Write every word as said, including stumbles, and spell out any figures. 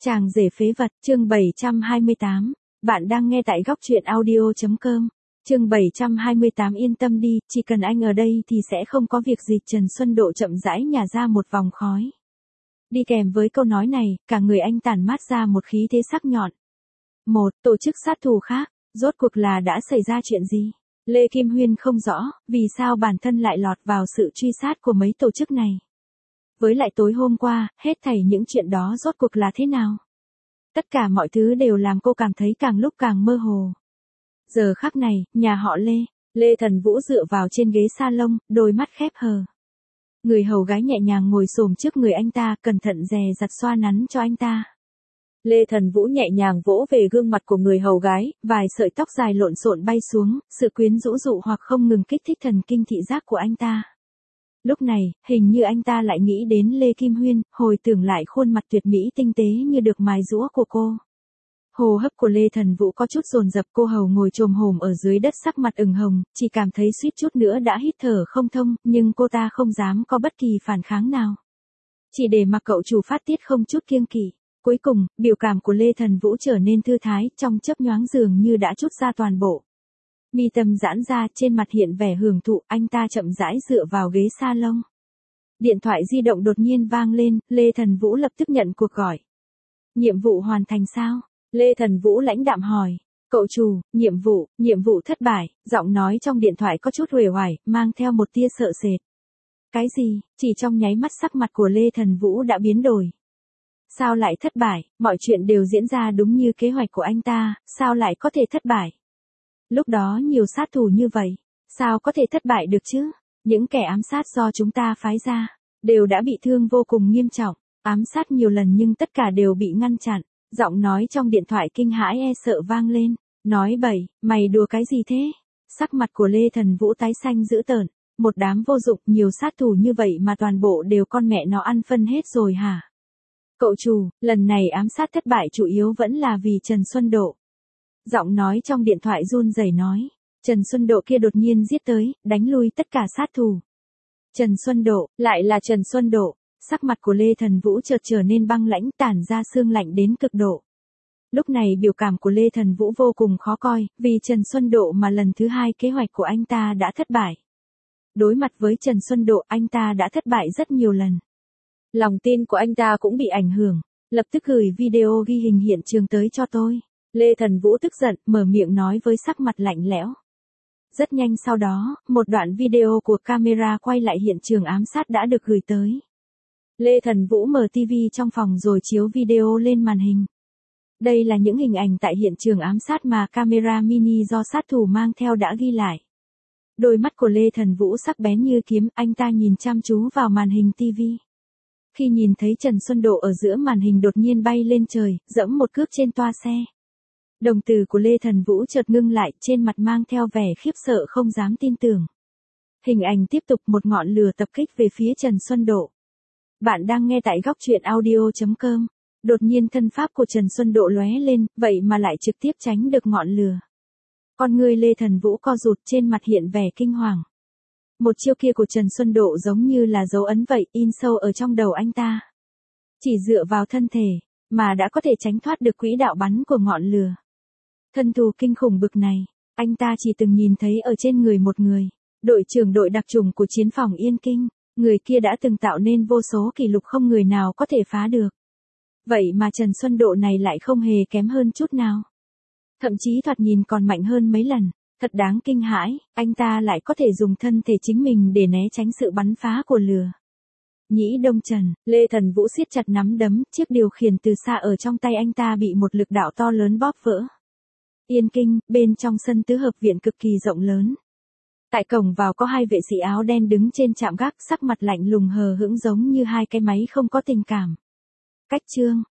Chàng rể phế vật, chương bảy trăm hai mươi tám. Bạn đang nghe tại góc truyện audio chấm com. Chương bảy trăm hai mươi tám. Yên tâm đi, chỉ cần anh ở đây thì sẽ không có việc gì. Trần Xuân Độ chậm rãi nhả ra một vòng khói. Đi kèm với câu nói này, cả người anh tản mát ra một khí thế sắc nhọn. Một, tổ chức sát thủ khác, rốt cuộc là đã xảy ra chuyện gì? Lê Kim Huyên không rõ, vì sao bản thân lại lọt vào sự truy sát của mấy tổ chức này. Với lại tối hôm qua, hết thảy những chuyện đó rốt cuộc là thế nào? Tất cả mọi thứ đều làm cô cảm thấy càng lúc càng mơ hồ. Giờ khắc này, nhà họ Lê, Lê Thần Vũ dựa vào trên ghế salon, đôi mắt khép hờ. Người hầu gái nhẹ nhàng ngồi xổm trước người anh ta, cẩn thận dè dặt xoa nắn cho anh ta. Lê Thần Vũ nhẹ nhàng vỗ về gương mặt của người hầu gái, vài sợi tóc dài lộn xộn bay xuống, sự quyến rũ dụ hoặc không ngừng kích thích thần kinh thị giác của anh ta. Lúc này, hình như anh ta lại nghĩ đến Lê Kim Huyên, hồi tưởng lại khuôn mặt tuyệt mỹ tinh tế như được mài giũa của cô. Hô hấp của Lê Thần Vũ có chút dồn dập, cô hầu ngồi chồm hổm ở dưới đất sắc mặt ửng hồng, chỉ cảm thấy suýt chút nữa đã hít thở không thông, nhưng cô ta không dám có bất kỳ phản kháng nào. Chỉ để mặc cậu chủ phát tiết không chút kiêng kỵ. Cuối cùng, biểu cảm của Lê Thần Vũ trở nên thư thái, trong chớp nhoáng dường như đã trút ra toàn bộ. Mi tâm giãn ra, trên mặt hiện vẻ hưởng thụ, anh ta chậm rãi dựa vào ghế salon. Điện thoại di động đột nhiên vang lên, Lê Thần Vũ lập tức nhận cuộc gọi. Nhiệm vụ hoàn thành sao? Lê Thần Vũ lãnh đạm hỏi. Cậu chủ, nhiệm vụ, nhiệm vụ thất bại, giọng nói trong điện thoại có chút uể oải, mang theo một tia sợ sệt. Cái gì? Chỉ trong nháy mắt sắc mặt của Lê Thần Vũ đã biến đổi. Sao lại thất bại? Mọi chuyện đều diễn ra đúng như kế hoạch của anh ta, sao lại có thể thất bại? Lúc đó nhiều sát thủ như vậy, sao có thể thất bại được chứ? Những kẻ ám sát do chúng ta phái ra, đều đã bị thương vô cùng nghiêm trọng, ám sát nhiều lần nhưng tất cả đều bị ngăn chặn. Giọng nói trong điện thoại kinh hãi e sợ vang lên, nói bậy, mày đùa cái gì thế? Sắc mặt của Lê Thần Vũ tái xanh dữ tợn, một đám vô dụng, nhiều sát thủ như vậy mà toàn bộ đều con mẹ nó ăn phân hết rồi hả? Cậu chủ, lần này ám sát thất bại chủ yếu vẫn là vì Trần Xuân Độ. Giọng nói trong điện thoại run rẩy nói, Trần Xuân Độ kia đột nhiên giết tới, đánh lui tất cả sát thủ. Trần Xuân Độ, lại là Trần Xuân Độ, sắc mặt của Lê Thần Vũ chợt trở nên băng lãnh, tản ra sương lạnh đến cực độ. Lúc này biểu cảm của Lê Thần Vũ vô cùng khó coi, vì Trần Xuân Độ mà lần thứ hai kế hoạch của anh ta đã thất bại. Đối mặt với Trần Xuân Độ, anh ta đã thất bại rất nhiều lần. Lòng tin của anh ta cũng bị ảnh hưởng, lập tức gửi video ghi hình hiện trường tới cho tôi. Lê Thần Vũ tức giận, mở miệng nói với sắc mặt lạnh lẽo. Rất nhanh sau đó, một đoạn video của camera quay lại hiện trường ám sát đã được gửi tới. Lê Thần Vũ mở tivi trong phòng rồi chiếu video lên màn hình. Đây là những hình ảnh tại hiện trường ám sát mà camera mini do sát thủ mang theo đã ghi lại. Đôi mắt của Lê Thần Vũ sắc bén như kiếm, anh ta nhìn chăm chú vào màn hình tivi. Khi nhìn thấy Trần Xuân Độ ở giữa màn hình đột nhiên bay lên trời, giẫm một cước trên toa xe. Đồng tử của Lê Thần Vũ chợt ngưng lại, trên mặt mang theo vẻ khiếp sợ không dám tin tưởng. Hình ảnh tiếp tục, một ngọn lửa tập kích về phía Trần Xuân Độ. Bạn đang nghe tại góc truyện audio chấm com. Đột nhiên thân pháp của Trần Xuân Độ lóe lên, vậy mà lại trực tiếp tránh được ngọn lửa. Con người Lê Thần Vũ co rụt, trên mặt hiện vẻ kinh hoàng. Một chiêu kia của Trần Xuân Độ giống như là dấu ấn vậy, in sâu ở trong đầu anh ta. Chỉ dựa vào thân thể, mà đã có thể tránh thoát được quỹ đạo bắn của ngọn lửa. Thân thù kinh khủng bực này, anh ta chỉ từng nhìn thấy ở trên người một người, đội trưởng đội đặc chủng của chiến phòng Yên Kinh, người kia đã từng tạo nên vô số kỷ lục không người nào có thể phá được. Vậy mà Trần Xuân Độ này lại không hề kém hơn chút nào. Thậm chí thoạt nhìn còn mạnh hơn mấy lần. Thật đáng kinh hãi, anh ta lại có thể dùng thân thể chính mình để né tránh sự bắn phá của lửa. Nhĩ Đông Trần, Lê Thần Vũ siết chặt nắm đấm, chiếc điều khiển từ xa ở trong tay anh ta bị một lực đạo to lớn bóp vỡ. Yên Kinh, bên trong sân tứ hợp viện cực kỳ rộng lớn. Tại cổng vào có hai vệ sĩ áo đen đứng trên trạm gác, sắc mặt lạnh lùng hờ hững giống như hai cái máy không có tình cảm. Cách chương,